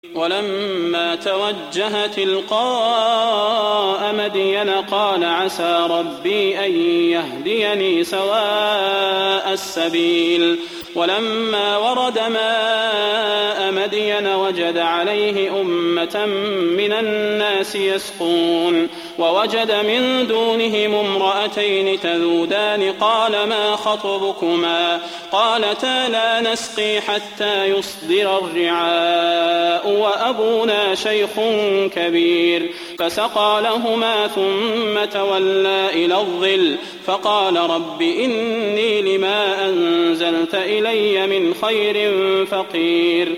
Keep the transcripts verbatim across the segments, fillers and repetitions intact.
ولما توجه تلقاء مدين قال عسى ربي أن يهديني سواء السبيل ولما ورد ماء مدين وجد عليه أمة من الناس يسقون ووجد من دونهم امرأتين تذودان قال ما خطبكما قالتا لا نسقي حتى يصدر الرعاء وأبونا شيخ كبير فسقى لهما ثم تولى إلى الظل فقال رب إني لما أنزلت إلي من خير فقير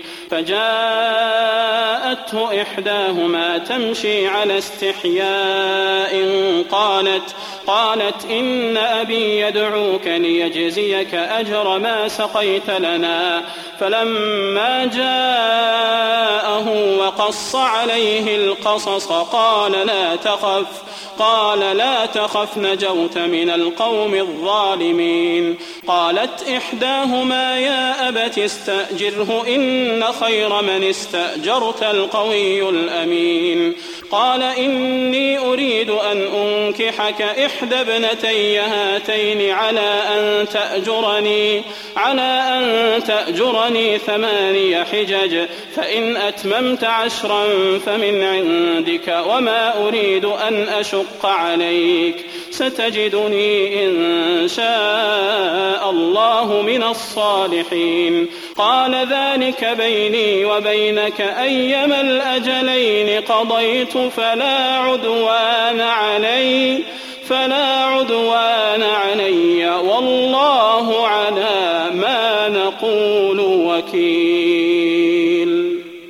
فجاءته إحداهما تمشي على استحياء قالت قالت إن أبي يدعوك ليجزيك أجر ما سقيت لنا فلما جاءه وقص عليه القصص قال لا تخف قال لا تخف نجوت من القوم الظالمين قالت إحداهما يا أبت استأجره إن خير من استأجرت القوي الأمين قال إني أريد أن أنكحك إحدى ابنتي هاتين على أن تأجرني على أن تأجرني ثماني حجج فإن أتممت عشرا فمن عندك وما أريد أن أشق عليك ستجدني إن شاء الله من الصالحين قال ذلك بيني وبينك أيما الأجلين قضيت فلا عدوان علي فلا عدوان علي والله على ما نقول وكيل.